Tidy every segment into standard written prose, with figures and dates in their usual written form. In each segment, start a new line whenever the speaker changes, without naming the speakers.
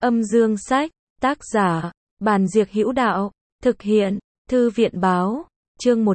Âm dương sách, tác giả, Bàn Diệc Hữu Đạo, thực hiện, Thư viện báo, chương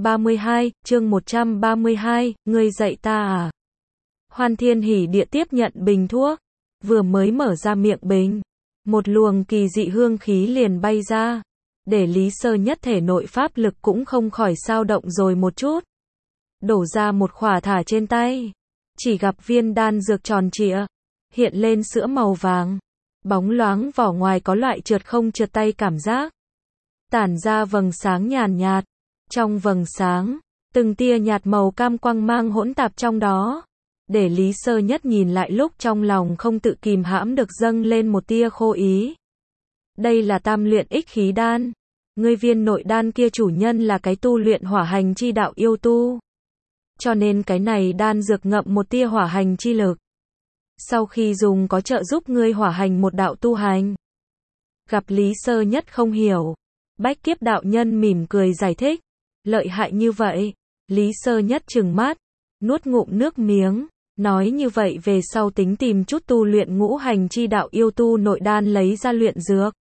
132, ngươi dạy ta à? Hoan Thiên Hỉ Địa tiếp nhận bình thuốc, vừa mới mở ra miệng bình, một luồng kỳ dị hương khí liền bay ra, để Lý Sơ Nhất thể nội pháp lực cũng không khỏi xao động rồi một chút. Đổ ra một khỏa thả trên tay, chỉ gặp viên đan dược tròn trịa, hiện lên sữa màu vàng, bóng loáng vỏ ngoài có loại trượt không trượt tay cảm giác, tản ra vầng sáng nhàn nhạt, trong vầng sáng, từng tia nhạt màu cam quang mang hỗn tạp trong đó, để Lý Sơ Nhất nhìn lại lúc trong lòng không tự kìm hãm được dâng lên một tia khô ý. Đây là tam luyện ích khí đan, ngươi viên nội đan kia chủ nhân là cái tu luyện hỏa hành chi đạo yêu tu, cho nên cái này đan dược ngậm một tia hỏa hành chi lực. Sau khi dùng có trợ giúp ngươi hỏa hành một đạo tu hành. Gặp Lý Sơ Nhất không hiểu, Bách Kiếp đạo nhân mỉm cười giải thích, lợi hại như vậy. Lý Sơ Nhất trừng mắt, nuốt ngụm nước miếng, nói như vậy về sau tính tìm chút tu luyện ngũ hành chi đạo yêu tu nội đan lấy ra luyện dược.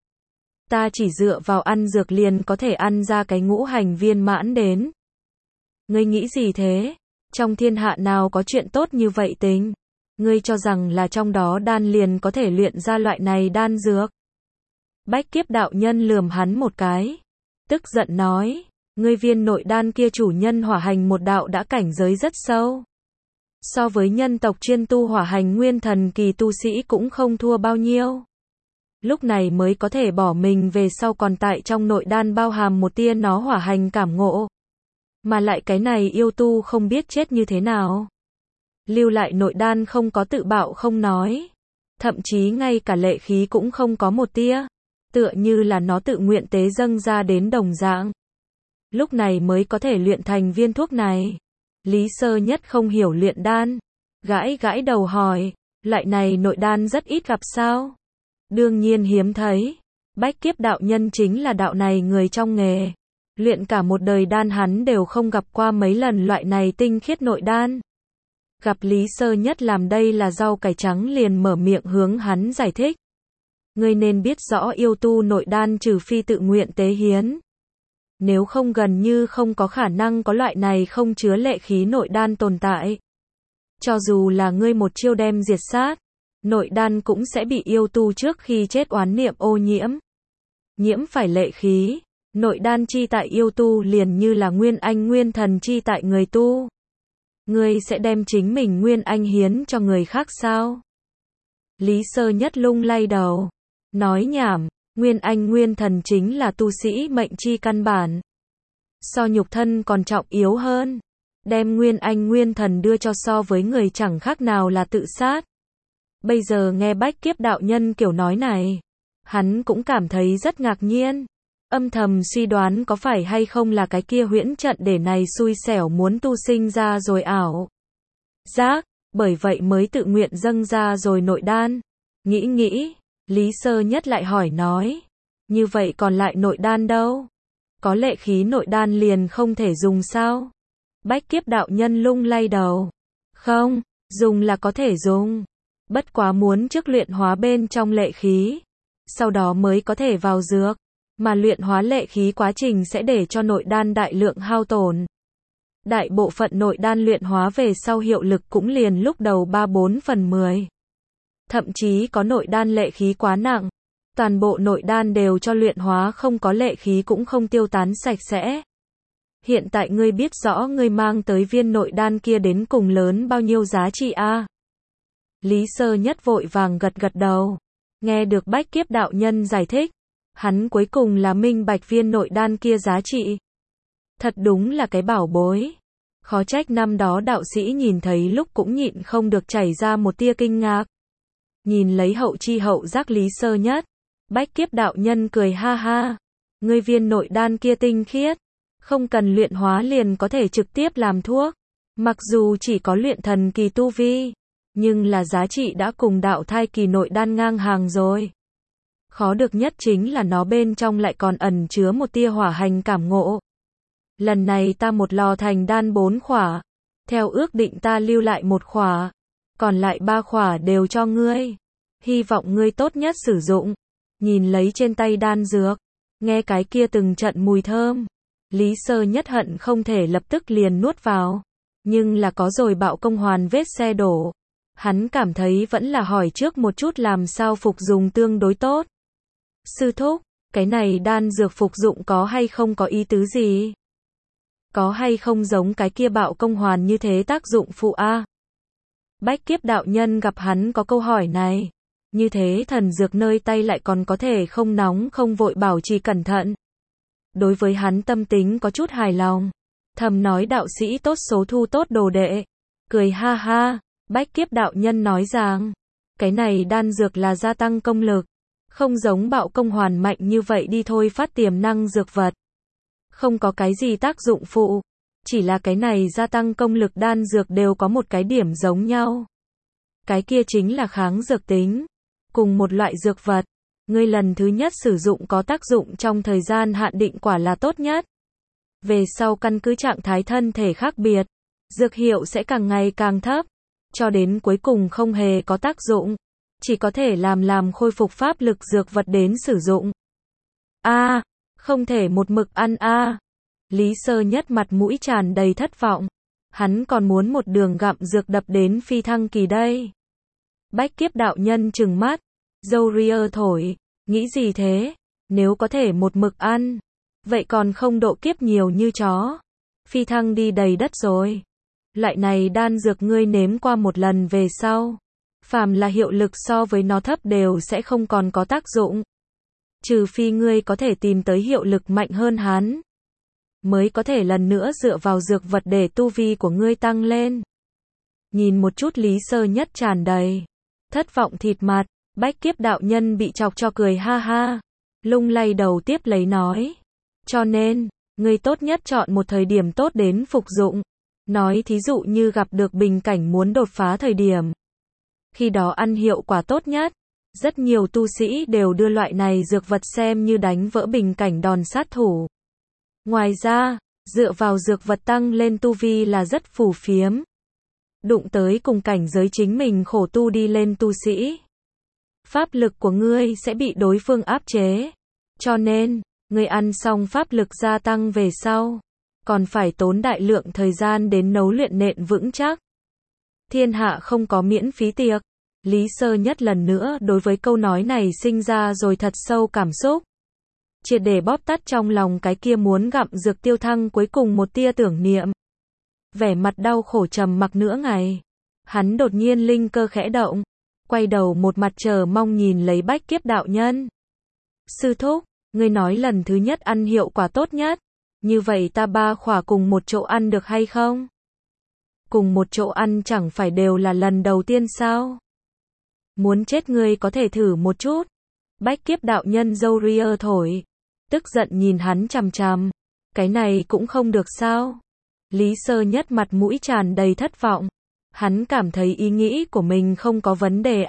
Ta chỉ dựa vào ăn dược liền có thể ăn ra cái ngũ hành viên mãn đến. Ngươi nghĩ gì thế? Trong thiên hạ nào có chuyện tốt như vậy tính? Ngươi cho rằng là trong đó đan liền có thể luyện ra loại này đan dược? Bách Kiếp đạo nhân lườm hắn một cái, tức giận nói, ngươi viên nội đan kia chủ nhân hỏa hành một đạo đã cảnh giới rất sâu. So với nhân tộc chuyên tu hỏa hành nguyên thần kỳ tu sĩ cũng không thua bao nhiêu. Lúc này mới có thể bỏ mình về sau còn tại trong nội đan bao hàm một tia nó hỏa hành cảm ngộ. Mà lại cái này yêu tu không biết chết như thế nào. Lưu lại nội đan không có tự bạo không nói. Thậm chí ngay cả lệ khí cũng không có một tia. Tựa như là nó tự nguyện tế dâng ra đến đồng dạng. Lúc này mới có thể luyện thành viên thuốc này. Lý Sơ Nhất không hiểu luyện đan. Gãi gãi đầu hỏi, loại này nội đan rất ít gặp sao? Đương nhiên hiếm thấy. Bách Kiếp đạo nhân chính là đạo này người trong nghề. Luyện cả một đời đan hắn đều không gặp qua mấy lần loại này tinh khiết nội đan. Gặp Lý Sơ Nhất làm đây là rau cải trắng liền mở miệng hướng hắn giải thích. Ngươi nên biết rõ yêu tu nội đan trừ phi tự nguyện tế hiến. Nếu không gần như không có khả năng có loại này không chứa lệ khí nội đan tồn tại. Cho dù là ngươi một chiêu đem diệt sát, nội đan cũng sẽ bị yêu tu trước khi chết oán niệm ô nhiễm. Nhiễm phải lệ khí, nội đan chi tại yêu tu liền như là nguyên anh nguyên thần chi tại người tu. Ngươi sẽ đem chính mình nguyên anh hiến cho người khác sao? Lý Sơ Nhất lung lay đầu, nói nhảm, nguyên anh nguyên thần chính là tu sĩ mệnh chi căn bản. So nhục thân còn trọng yếu hơn. Đem nguyên anh nguyên thần đưa cho so với người chẳng khác nào là tự sát. Bây giờ nghe Bách Kiếp đạo nhân kiểu nói này, hắn cũng cảm thấy rất ngạc nhiên. Âm thầm suy đoán có phải hay không là cái kia huyễn trận để này xui xẻo muốn tu sinh ra rồi ảo giác, bởi vậy mới tự nguyện dâng ra rồi nội đan. Nghĩ, Lý Sơ Nhất lại hỏi nói, như vậy còn lại nội đan đâu? Có lệ khí nội đan liền không thể dùng sao? Bách Kiếp đạo nhân lung lay đầu. Không, dùng là có thể dùng. Bất quá muốn trước luyện hóa bên trong lệ khí, sau đó mới có thể vào dược. Mà luyện hóa lệ khí quá trình sẽ để cho nội đan đại lượng hao tổn. Đại bộ phận nội đan luyện hóa về sau hiệu lực cũng liền lúc đầu 3/4/10. Thậm chí có nội đan lệ khí quá nặng, toàn bộ nội đan đều cho luyện hóa không có lệ khí cũng không tiêu tán sạch sẽ. Hiện tại ngươi biết rõ ngươi mang tới viên nội đan kia đến cùng lớn bao nhiêu giá trị a? Lý Sơ Nhất vội vàng gật gật đầu. Nghe được Bách Kiếp đạo nhân giải thích, hắn cuối cùng là minh bạch viên nội đan kia giá trị. Thật đúng là cái bảo bối. Khó trách năm đó đạo sĩ nhìn thấy lúc cũng nhịn không được chảy ra một tia kinh ngạc. Nhìn lấy hậu chi hậu giác Lý Sơ Nhất, Bách Kiếp đạo nhân cười ha ha. Ngươi viên nội đan kia tinh khiết, không cần luyện hóa liền có thể trực tiếp làm thuốc. Mặc dù chỉ có luyện thần kỳ tu vi, nhưng là giá trị đã cùng đạo thai kỳ nội đan ngang hàng rồi. Khó được nhất chính là nó bên trong lại còn ẩn chứa một tia hỏa hành cảm ngộ. Lần này ta một lò thành đan 4 khỏa. Theo ước định ta lưu lại 1 khỏa. Còn lại 3 khỏa đều cho ngươi. Hy vọng ngươi tốt nhất sử dụng. Nhìn lấy trên tay đan dược, nghe cái kia từng trận mùi thơm. Lý Sơ Nhất hận không thể lập tức liền nuốt vào. Nhưng là có rồi bạo công hoàn vết xe đổ. Hắn cảm thấy vẫn là hỏi trước một chút làm sao phục dùng tương đối tốt. Sư thúc, cái này đan dược phục dụng có hay không có ý tứ gì? Có hay không giống cái kia bạo công hoàn như thế tác dụng phụ a? Bách Kiếp đạo nhân gặp hắn có câu hỏi này. Như thế thần dược nơi tay lại còn có thể không nóng không vội bảo trì cẩn thận. Đối với hắn tâm tính có chút hài lòng. Thầm nói đạo sĩ tốt số thu tốt đồ đệ. Cười ha ha, Bách Kiếp đạo nhân nói rằng, cái này đan dược là gia tăng công lực. Không giống bạo công hoàn mạnh như vậy đi thôi phát tiềm năng dược vật. Không có cái gì tác dụng phụ. Chỉ là cái này gia tăng công lực đan dược đều có một cái điểm giống nhau. Cái kia chính là kháng dược tính. Cùng một loại dược vật. Ngươi lần thứ nhất sử dụng có tác dụng trong thời gian hạn định quả là tốt nhất. Về sau căn cứ trạng thái thân thể khác biệt. Dược hiệu sẽ càng ngày càng thấp. Cho đến cuối cùng không hề có tác dụng. Chỉ có thể làm khôi phục pháp lực dược vật đến sử dụng. Không thể một mực ăn Lý Sơ Nhất mặt mũi tràn đầy thất vọng. Hắn còn muốn một đường gặm dược đập đến phi thăng kỳ đây. Bách Kiếp đạo nhân trừng mắt. Dâu ria thổi. Nghĩ gì thế? Nếu có thể một mực ăn. Vậy còn không độ kiếp nhiều như chó. Phi thăng đi đầy đất rồi. Loại này đan dược ngươi nếm qua một lần về sau. Phàm là hiệu lực so với nó thấp đều sẽ không còn có tác dụng. Trừ phi ngươi có thể tìm tới hiệu lực mạnh hơn hắn. Mới có thể lần nữa dựa vào dược vật để tu vi của ngươi tăng lên. Nhìn một chút Lý Sơ Nhất tràn đầy thất vọng thịt mặt, Bách Kiếp đạo nhân bị chọc cho cười ha ha. Lung lay đầu tiếp lấy nói. Cho nên, ngươi tốt nhất chọn một thời điểm tốt đến phục dụng. Nói thí dụ như gặp được bình cảnh muốn đột phá thời điểm. Khi đó ăn hiệu quả tốt nhất. Rất nhiều tu sĩ đều đưa loại này dược vật xem như đánh vỡ bình cảnh đòn sát thủ. Ngoài ra, dựa vào dược vật tăng lên tu vi là rất phù phiếm. Đụng tới cùng cảnh giới chính mình khổ tu đi lên tu sĩ. Pháp lực của ngươi sẽ bị đối phương áp chế. Cho nên, ngươi ăn xong pháp lực gia tăng về sau. Còn phải tốn đại lượng thời gian đến nấu luyện nện vững chắc. Thiên hạ không có miễn phí tiệc. Lý Sơ Nhất lần nữa đối với câu nói này sinh ra rồi thật sâu cảm xúc. Triệt để bóp tắt trong lòng cái kia muốn gặm dược tiêu thăng cuối cùng một tia tưởng niệm. Vẻ mặt đau khổ trầm mặc nửa ngày. Hắn đột nhiên linh cơ khẽ động. Quay đầu một mặt chờ mong nhìn lấy Bách Kiếp đạo nhân. Sư thúc, ngươi nói lần thứ nhất ăn hiệu quả tốt nhất. Như vậy ta 3 khỏa cùng một chỗ ăn được hay không? Cùng một chỗ ăn chẳng phải đều là lần đầu tiên sao? Muốn chết ngươi có thể thử một chút. Bách Kiếp đạo nhân dâu ria thổi. Tức giận nhìn hắn chằm chằm. Cái này cũng không được sao? Lý Sơ Nhất mặt mũi tràn đầy thất vọng. Hắn cảm thấy ý nghĩ của mình không có vấn đề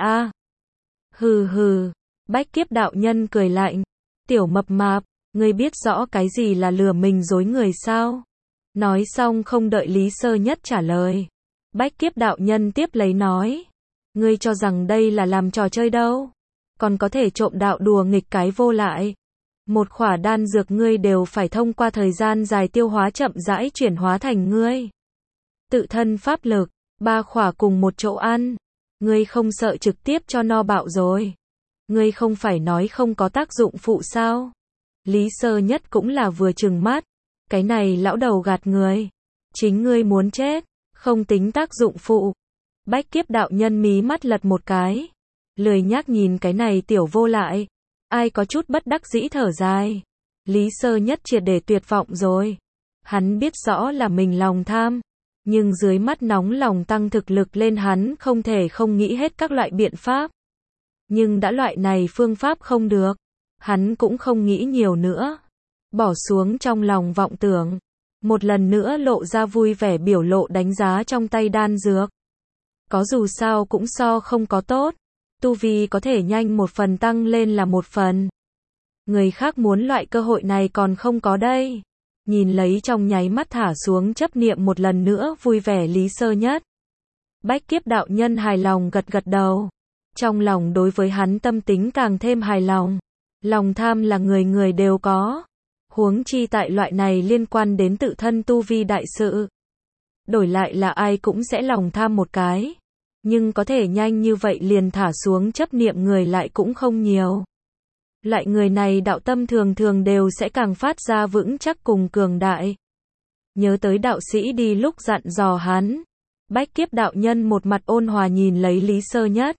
Hừ hừ. Bách Kiếp đạo nhân cười lạnh. Tiểu mập mạp, ngươi biết rõ cái gì là lừa mình dối người sao? Nói xong không đợi Lý Sơ Nhất trả lời. Bách Kiếp đạo nhân tiếp lấy nói. Ngươi cho rằng đây là làm trò chơi đâu? Còn có thể trộm đạo đùa nghịch cái vô lại. Một khỏa đan dược ngươi đều phải thông qua thời gian dài tiêu hóa chậm rãi chuyển hóa thành ngươi. Tự thân pháp lực, 3 khỏa cùng một chỗ ăn. Ngươi không sợ trực tiếp cho no bạo rồi. Ngươi không phải nói không có tác dụng phụ sao? Lý Sơ Nhất cũng là vừa trừng mắt. Cái này lão đầu gạt người. Chính ngươi muốn chết, không tính tác dụng phụ. Bách Kiếp đạo nhân mí mắt lật một cái. Lười nhác nhìn cái này tiểu vô lại. Ai có chút bất đắc dĩ thở dài. Lý Sơ Nhất triệt để tuyệt vọng rồi. Hắn biết rõ là mình lòng tham. Nhưng dưới mắt nóng lòng tăng thực lực lên hắn không thể không nghĩ hết các loại biện pháp. Nhưng đã loại này phương pháp không được. Hắn cũng không nghĩ nhiều nữa. Bỏ xuống trong lòng vọng tưởng. Một lần nữa lộ ra vui vẻ biểu lộ đánh giá trong tay đan dược. Có dù sao cũng so không có tốt. Tu vi có thể nhanh một phần tăng lên là một phần. Người khác muốn loại cơ hội này còn không có đây. Nhìn lấy trong nháy mắt thả xuống chấp niệm một lần nữa vui vẻ Lý Sơ Nhất. Bách Kiếp đạo nhân hài lòng gật gật đầu. Trong lòng đối với hắn tâm tính càng thêm hài lòng. Lòng tham là người người đều có. Huống chi tại loại này liên quan đến tự thân tu vi đại sự. Đổi lại là ai cũng sẽ lòng tham một cái. Nhưng có thể nhanh như vậy liền thả xuống chấp niệm người lại cũng không nhiều. Loại người này đạo tâm thường thường đều sẽ càng phát ra vững chắc cùng cường đại. Nhớ tới đạo sĩ đi lúc dặn dò hắn. Bách Kiếp đạo nhân một mặt ôn hòa nhìn lấy Lý Sơ Nhất.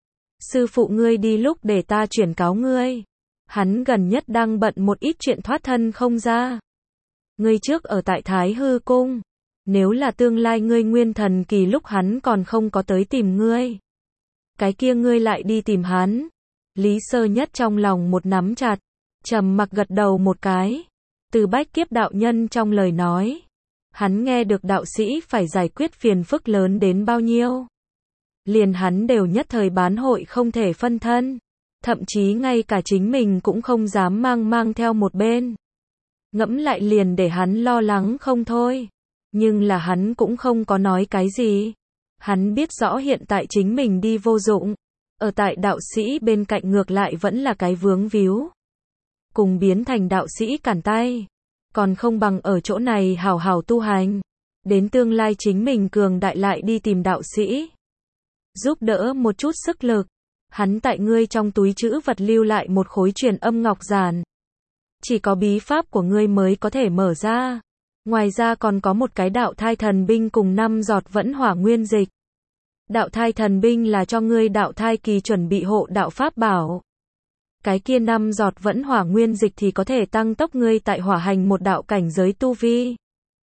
Sư phụ ngươi đi lúc để ta chuyển cáo ngươi. Hắn gần nhất đang bận một ít chuyện thoát thân không ra. Ngươi trước ở tại Thái Hư Cung. Nếu là tương lai ngươi nguyên thần kỳ lúc hắn còn không có tới tìm ngươi. Cái kia ngươi lại đi tìm hắn. Lý Sơ Nhất trong lòng một nắm chặt. Trầm mặc gật đầu một cái. Từ Bách Kiếp đạo nhân trong lời nói. Hắn nghe được đạo sĩ phải giải quyết phiền phức lớn đến bao nhiêu. Liền hắn đều nhất thời bán hội không thể phân thân. Thậm chí ngay cả chính mình cũng không dám mang theo một bên. Ngẫm lại liền để hắn lo lắng không thôi. Nhưng là hắn cũng không có nói cái gì. Hắn biết rõ hiện tại chính mình đi vô dụng. Ở tại đạo sĩ bên cạnh ngược lại vẫn là cái vướng víu. Cùng biến thành đạo sĩ cản tay. Còn không bằng ở chỗ này hảo hảo tu hành. Đến tương lai chính mình cường đại lại đi tìm đạo sĩ. Giúp đỡ một chút sức lực. Hắn tại ngươi trong túi trữ vật lưu lại một khối truyền âm ngọc giản. Chỉ có bí pháp của ngươi mới có thể mở ra. Ngoài ra còn có một cái đạo thai thần binh cùng 5 giọt vẫn hỏa nguyên dịch. Đạo thai thần binh là cho ngươi đạo thai kỳ chuẩn bị hộ đạo pháp bảo. Cái kia 5 giọt vẫn hỏa nguyên dịch thì có thể tăng tốc ngươi tại hỏa hành một đạo cảnh giới tu vi.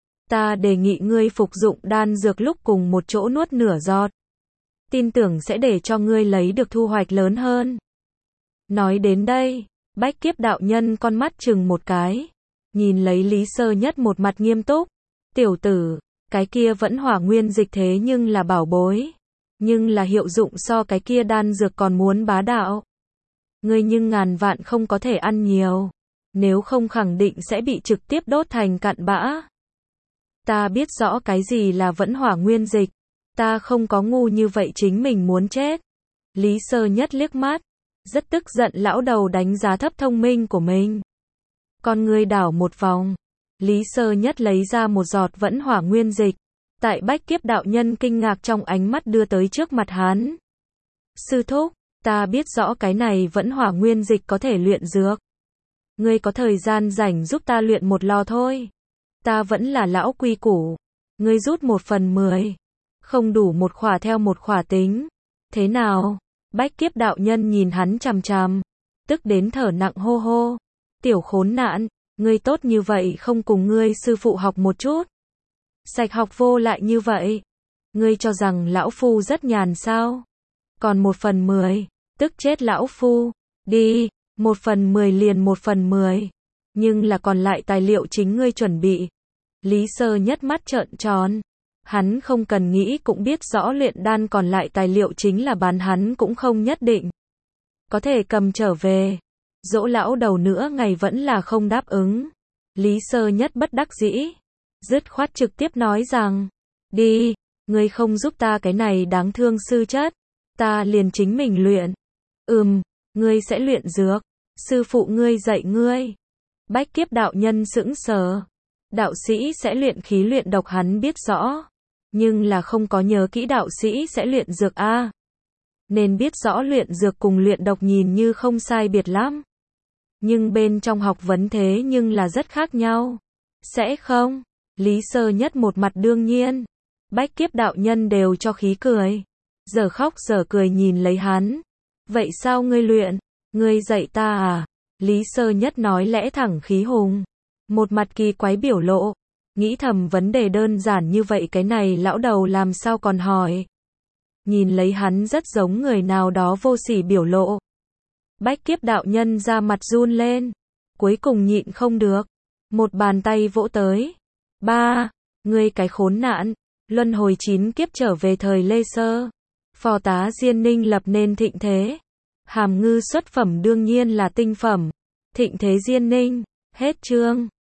Ta đề nghị ngươi phục dụng đan dược lúc cùng một chỗ nuốt nửa giọt. Tin tưởng sẽ để cho ngươi lấy được thu hoạch lớn hơn. Nói đến đây, Bách Kiếp đạo nhân con mắt chừng một cái. Nhìn lấy Lý Sơ Nhất một mặt nghiêm túc. Tiểu tử, cái kia vẫn hỏa nguyên dịch thế nhưng là bảo bối. Nhưng là hiệu dụng so cái kia đan dược còn muốn bá đạo. Ngươi nhưng ngàn vạn không có thể ăn nhiều. Nếu không khẳng định sẽ bị trực tiếp đốt thành cặn bã. Ta biết rõ cái gì là vẫn hỏa nguyên dịch. Ta không có ngu như vậy chính mình muốn chết. Lý Sơ Nhất liếc mắt. Rất tức giận lão đầu đánh giá thấp thông minh của mình. Con ngươi đảo một vòng. Lý Sơ Nhất lấy ra một giọt vẫn hỏa nguyên dịch. Tại Bách Kiếp đạo nhân kinh ngạc trong ánh mắt đưa tới trước mặt hắn. Sư thúc, ta biết rõ cái này vẫn hỏa nguyên dịch có thể luyện dược. Ngươi có thời gian rảnh giúp ta luyện một lò thôi. Ta vẫn là lão quy củ. Ngươi rút 1/10. Không đủ một khỏa theo một khỏa tính. Thế nào? Bách Kiếp đạo nhân nhìn hắn chằm chằm. Tức đến thở nặng hô hô. Tiểu khốn nạn, ngươi tốt như vậy không cùng ngươi sư phụ học một chút. Sạch học vô lại như vậy. Ngươi cho rằng lão phu rất nhàn sao? Còn 1/10, tức chết lão phu. Đi, 1/10 liền 1/10. Nhưng là còn lại tài liệu chính ngươi chuẩn bị. Lý Sơ Nhất mắt trợn tròn. Hắn không cần nghĩ cũng biết rõ luyện đan còn lại tài liệu chính là bán hắn cũng không nhất định. Có thể cầm trở về. Dỗ lão đầu nữa ngày vẫn là không đáp ứng. Lý Sơ Nhất bất đắc dĩ. Dứt khoát trực tiếp nói rằng. Đi, ngươi không giúp ta cái này đáng thương sư chất. Ta liền chính mình luyện. Ngươi sẽ luyện dược. Sư phụ ngươi dạy ngươi. Bách Kiếp đạo nhân sững sờ. Đạo sĩ sẽ luyện khí luyện độc hắn biết rõ. Nhưng là không có nhớ kỹ đạo sĩ sẽ luyện dược a. Nên biết rõ luyện dược cùng luyện độc nhìn như không sai biệt lắm. Nhưng bên trong học vấn thế nhưng là rất khác nhau. Sẽ không? Lý Sơ Nhất một mặt đương nhiên. Bách Kiếp đạo nhân đều cho khí cười. Giờ khóc giờ cười nhìn lấy hắn. Vậy sao ngươi luyện? Ngươi dạy ta à? Lý Sơ Nhất nói lẽ thẳng khí hùng. Một mặt kỳ quái biểu lộ. Nghĩ thầm vấn đề đơn giản như vậy cái này lão đầu làm sao còn hỏi. Nhìn lấy hắn rất giống người nào đó vô sỉ biểu lộ. Bách Kiếp đạo nhân ra mặt run lên. Cuối cùng nhịn không được. Một bàn tay vỗ tới. Ba, ngươi cái khốn nạn. Luân hồi 9 kiếp trở về thời Lê Sơ. Phò tá Diên Ninh lập nên thịnh thế. Hàm ngư xuất phẩm đương nhiên là tinh phẩm. Thịnh thế Diên Ninh. Hết chương.